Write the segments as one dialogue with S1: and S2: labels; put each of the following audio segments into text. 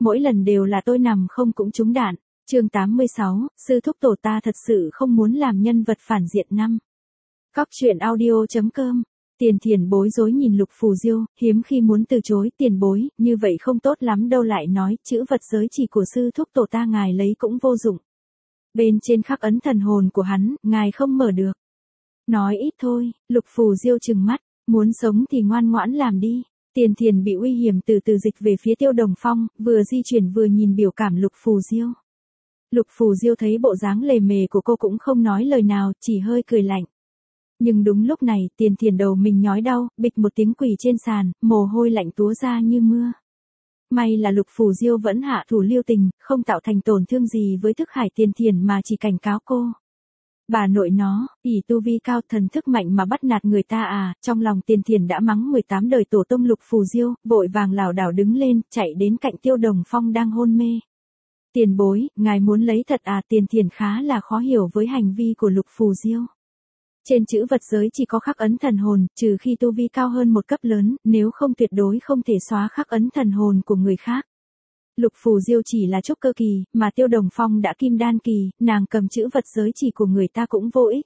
S1: mỗi lần đều là tôi nằm không cũng trúng đạn. Chương 86, sư thúc tổ ta thật sự không muốn làm nhân vật phản diện năm. Cóc truyện audio.com. Tiền Thiền bối rối nhìn Lục Phù Diêu, hiếm khi muốn từ chối. Tiền bối, như vậy không tốt lắm đâu, lại nói, chữ vật giới chỉ của sư thúc tổ ta ngài lấy cũng vô dụng. Bên trên khắc ấn thần hồn của hắn, ngài không mở được. Nói ít thôi. Lục Phù Diêu trừng mắt, muốn sống thì ngoan ngoãn làm đi. Tiền Thiền bị uy hiểm từ từ dịch về phía Tiêu Đồng Phong, vừa di chuyển vừa nhìn biểu cảm Lục Phù Diêu. Lục Phù Diêu thấy bộ dáng lề mề của cô cũng không nói lời nào, chỉ hơi cười lạnh. Nhưng đúng lúc này, Tiền Thiền đầu mình nhói đau, bịch một tiếng quỳ trên sàn, mồ hôi lạnh túa ra như mưa. May là Lục Phù Diêu vẫn hạ thủ lưu tình, không tạo thành tổn thương gì với Thức Hải Tiền Thiền mà chỉ cảnh cáo cô. Bà nội nó, ỷ tu vi cao thần thức mạnh mà bắt nạt người ta à. Trong lòng Tiền Thiền đã mắng 18 đời tổ tông Lục Phù Diêu, vội vàng lảo đảo đứng lên, chạy đến cạnh Tiêu Đồng Phong đang hôn mê. Tiền bối, ngài muốn lấy thật à? Tiền Thiền khá là khó hiểu với hành vi của Lục Phù Diêu. Trên chữ vật giới chỉ có khắc ấn thần hồn, trừ khi tu vi cao hơn một cấp lớn, nếu không tuyệt đối không thể xóa khắc ấn thần hồn của người khác. Lục Phù Diêu chỉ là trúc cơ kỳ, mà Tiêu Đồng Phong đã kim đan kỳ, nàng cầm chữ vật giới chỉ của người ta cũng vô ích.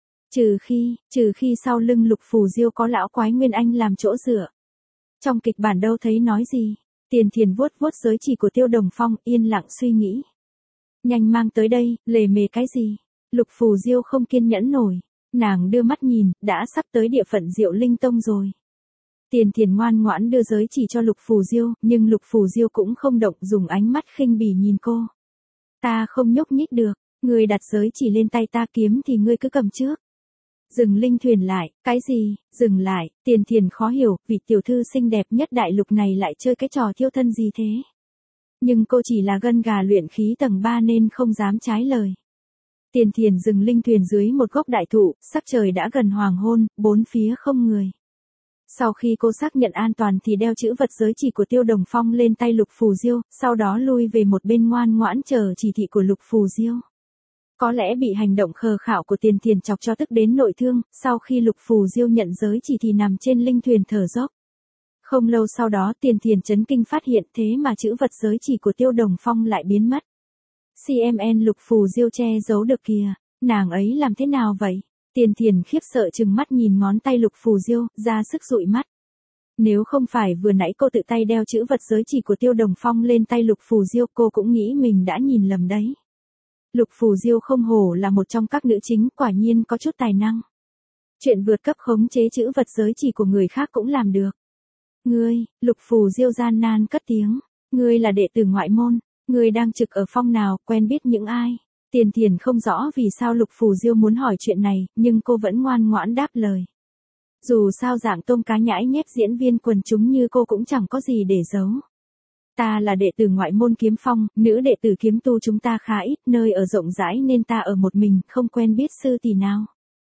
S1: Trừ khi sau lưng Lục Phù Diêu có lão quái Nguyên Anh làm chỗ dựa. Trong kịch bản đâu thấy nói gì. Tiền Thiền vuốt vuốt giới chỉ của Tiêu Đồng Phong, yên lặng suy nghĩ. Nhanh mang tới đây, lề mề cái gì? Lục Phù Diêu không kiên nhẫn nổi. Nàng đưa mắt nhìn, đã sắp tới địa phận Diệu Linh Tông rồi. Tiền Thiền ngoan ngoãn đưa giới chỉ cho Lục Phù Diêu, nhưng Lục Phù Diêu cũng không động, dùng ánh mắt khinh bỉ nhìn cô. Ta không nhúc nhích được, ngươi đặt giới chỉ lên tay ta, kiếm thì ngươi cứ cầm trước. Dừng linh thuyền lại, cái gì, dừng lại. Tiền Thiền khó hiểu, vị tiểu thư xinh đẹp nhất đại lục này lại chơi cái trò thiêu thân gì thế. Nhưng cô chỉ là gân gà luyện khí tầng 3 nên không dám trái lời. Tiền Thiền dừng linh thuyền dưới một gốc đại thụ, sắc trời đã gần hoàng hôn, bốn phía không người. Sau khi cô xác nhận an toàn thì đeo chữ vật giới chỉ của Tiêu Đồng Phong lên tay Lục Phù Diêu, sau đó lui về một bên ngoan ngoãn chờ chỉ thị của Lục Phù Diêu. Có lẽ bị hành động khờ khạo của Tiền Thiền chọc cho tức đến nội thương, sau khi Lục Phù Diêu nhận giới chỉ thì nằm trên linh thuyền thở dốc. Không lâu sau đó Tiền Thiền chấn kinh phát hiện thế mà chữ vật giới chỉ của Tiêu Đồng Phong lại biến mất. CMN Lục Phù Diêu che giấu được kìa, nàng ấy làm thế nào vậy? Tiền Thiền khiếp sợ trừng mắt nhìn ngón tay Lục Phù Diêu, ra sức dụi mắt. Nếu không phải vừa nãy cô tự tay đeo chữ vật giới chỉ của Tiêu Đồng Phong lên tay Lục Phù Diêu, cô cũng nghĩ mình đã nhìn lầm đấy. Lục Phù Diêu không hổ là một trong các nữ chính, quả nhiên có chút tài năng. Chuyện vượt cấp khống chế chữ vật giới chỉ của người khác cũng làm được. Ngươi, Lục Phù Diêu gian nan cất tiếng, ngươi là đệ tử ngoại môn, ngươi đang trực ở phong nào, quen biết những ai? Tiền Thiền không rõ vì sao Lục Phù Diêu muốn hỏi chuyện này, nhưng cô vẫn ngoan ngoãn đáp lời. Dù sao dạng tôm cá nhãi nhép diễn viên quần chúng như cô cũng chẳng có gì để giấu. Ta là đệ tử ngoại môn kiếm phong, nữ đệ tử kiếm tu chúng ta khá ít, nơi ở rộng rãi nên ta ở một mình, không quen biết sư tỷ nào.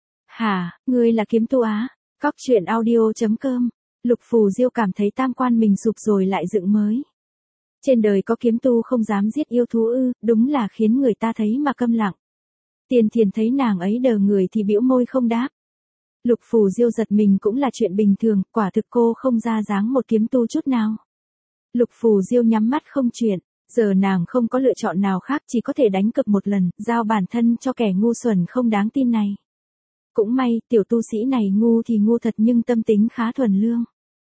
S1: Hả, ngươi là kiếm tu á? Cóc truyện audio.com. Lục Phù Diêu cảm thấy tam quan mình sụp rồi lại dựng mới. Trên đời có kiếm tu không dám giết yêu thú ư, đúng là khiến người ta thấy mà câm lặng. Tiền Thiền thấy nàng ấy đờ người thì bĩu môi không đáp. Lục Phù Diêu giật mình cũng là chuyện bình thường, quả thực cô không ra dáng một kiếm tu chút nào. Lục Phù Diêu nhắm mắt không chuyện, giờ nàng không có lựa chọn nào khác, chỉ có thể đánh cược một lần, giao bản thân cho kẻ ngu xuẩn không đáng tin này. Cũng may, tiểu tu sĩ này ngu thì ngu thật nhưng tâm tính khá thuần lương.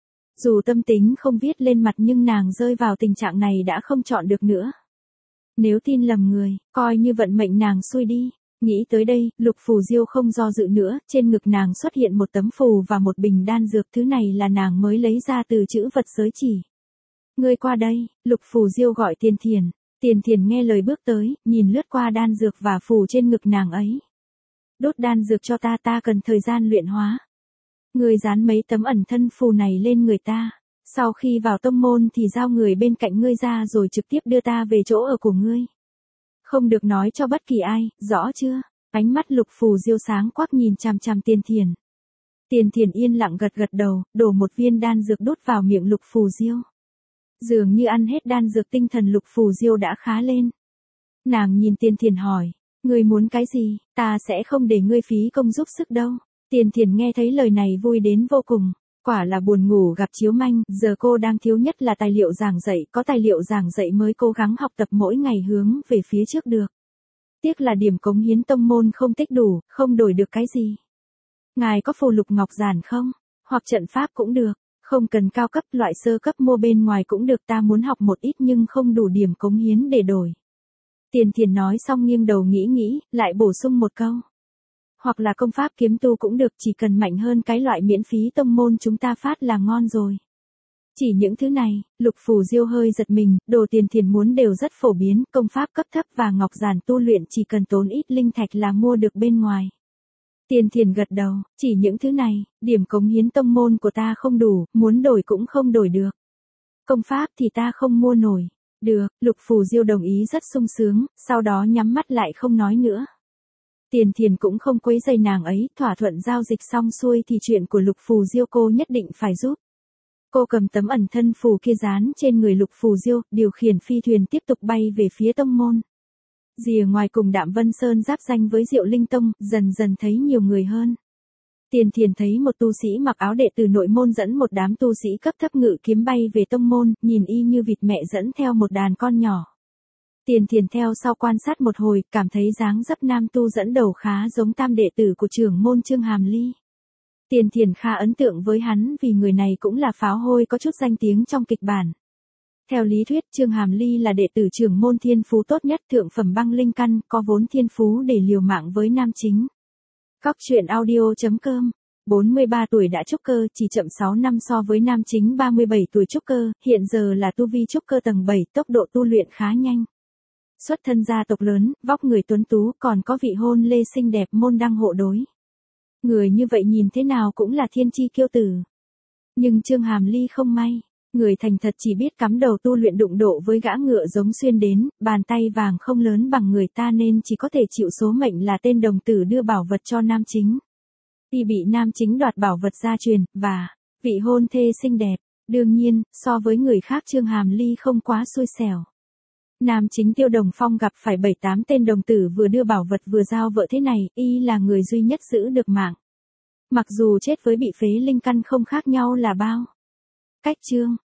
S1: Dù tâm tính không viết lên mặt nhưng nàng rơi vào tình trạng này đã không chọn được nữa. Nếu tin lầm người, coi như vận mệnh nàng xui đi. Nghĩ tới đây, Lục Phù Diêu không do dự nữa, trên ngực nàng xuất hiện một tấm phù và một bình đan dược, thứ này là nàng mới lấy ra từ chữ vật giới chỉ. Ngươi qua đây, Lục Phù Diêu gọi Tiền Thiền. Tiền Thiền nghe lời bước tới, nhìn lướt qua đan dược và phù trên ngực nàng ấy. Đốt đan dược cho ta, ta cần thời gian luyện hóa. Ngươi dán mấy tấm ẩn thân phù này lên người ta. Sau khi vào tông môn thì giao người bên cạnh ngươi ra rồi trực tiếp đưa ta về chỗ ở của ngươi. Không được nói cho bất kỳ ai, rõ chưa? Ánh mắt Lục Phù Diêu sáng quắc nhìn chằm chằm Tiền Thiền. Tiền Thiền yên lặng gật gật đầu, đổ một viên đan dược đút vào miệng Lục Phù Diêu. Dường như ăn hết đan dược tinh thần Lục Phù Diêu đã khá lên. Nàng nhìn Tiền Thiền hỏi, ngươi muốn cái gì, ta sẽ không để ngươi phí công giúp sức đâu. Tiền Thiền nghe thấy lời này vui đến vô cùng. Quả là buồn ngủ gặp chiếu manh, giờ cô đang thiếu nhất là tài liệu giảng dạy, có tài liệu giảng dạy mới cố gắng học tập mỗi ngày hướng về phía trước được. Tiếc là điểm cống hiến tông môn không tích đủ, không đổi được cái gì. Ngài có phù lục ngọc giản không? Hoặc trận pháp cũng được, không cần cao cấp, loại sơ cấp mua bên ngoài cũng được, ta muốn học một ít nhưng không đủ điểm cống hiến để đổi. Tiền Thiền nói xong nghiêng đầu nghĩ, lại bổ sung một câu. Hoặc là công pháp kiếm tu cũng được, chỉ cần mạnh hơn cái loại miễn phí tông môn chúng ta phát là ngon rồi. Chỉ những thứ này, Lục Phù Diêu hơi giật mình, đồ Tiền Thiền muốn đều rất phổ biến, công pháp cấp thấp và ngọc giản tu luyện chỉ cần tốn ít linh thạch là mua được bên ngoài. Tiền Thiền gật đầu, chỉ những thứ này, điểm cống hiến tông môn của ta không đủ, muốn đổi cũng không đổi được. Công pháp thì ta không mua nổi. Được, Lục Phù Diêu đồng ý rất sung sướng, sau đó nhắm mắt lại không nói nữa. Tiền Thiền cũng không quấy rầy nàng ấy, thỏa thuận giao dịch xong xuôi thì chuyện của Lục Phù Diêu cô nhất định phải giúp. Cô cầm tấm ẩn thân phù kia dán trên người Lục Phù Diêu, điều khiển phi thuyền tiếp tục bay về phía tông môn. Rìa ngoài cùng Đạm Vân Sơn giáp danh với Diệu Linh Tông, dần dần thấy nhiều người hơn. Tiền Thiền thấy một tu sĩ mặc áo đệ tử nội môn dẫn một đám tu sĩ cấp thấp ngự kiếm bay về tông môn, nhìn y như vịt mẹ dẫn theo một đàn con nhỏ. Tiền Thiền theo sau quan sát một hồi, cảm thấy dáng dấp nam tu dẫn đầu khá giống tam đệ tử của trưởng môn Trương Hàm Ly. Tiền Thiền khá ấn tượng với hắn vì người này cũng là pháo hôi có chút danh tiếng trong kịch bản. Theo lý thuyết Trương Hàm Ly là đệ tử trưởng môn thiên phú tốt nhất, thượng phẩm băng linh căn, có vốn thiên phú để liều mạng với nam chính. Cóc truyện audio.com 43 tuổi đã trúc cơ, chỉ chậm 6 năm so với nam chính 37 tuổi trúc cơ, hiện giờ là tu vi trúc cơ tầng 7, tốc độ tu luyện khá nhanh. Xuất thân gia tộc lớn, vóc người tuấn tú, còn có vị hôn lê xinh đẹp môn đăng hộ đối. Người như vậy nhìn thế nào cũng là thiên chi kiêu tử. Nhưng Trương Hàm Ly không may, người thành thật chỉ biết cắm đầu tu luyện đụng độ với gã ngựa giống xuyên đến, bàn tay vàng không lớn bằng người ta nên chỉ có thể chịu số mệnh là tên đồng tử đưa bảo vật cho nam chính. Y bị nam chính đoạt bảo vật gia truyền, và vị hôn thê xinh đẹp, đương nhiên, so với người khác Trương Hàm Ly không quá xui xẻo. Nam chính Tiêu Đồng Phong gặp phải 7-8 tên đồng tử vừa đưa bảo vật vừa giao vợ thế này, y là người duy nhất giữ được mạng. Mặc dù chết với bị phế linh căn không khác nhau là bao. Cách chương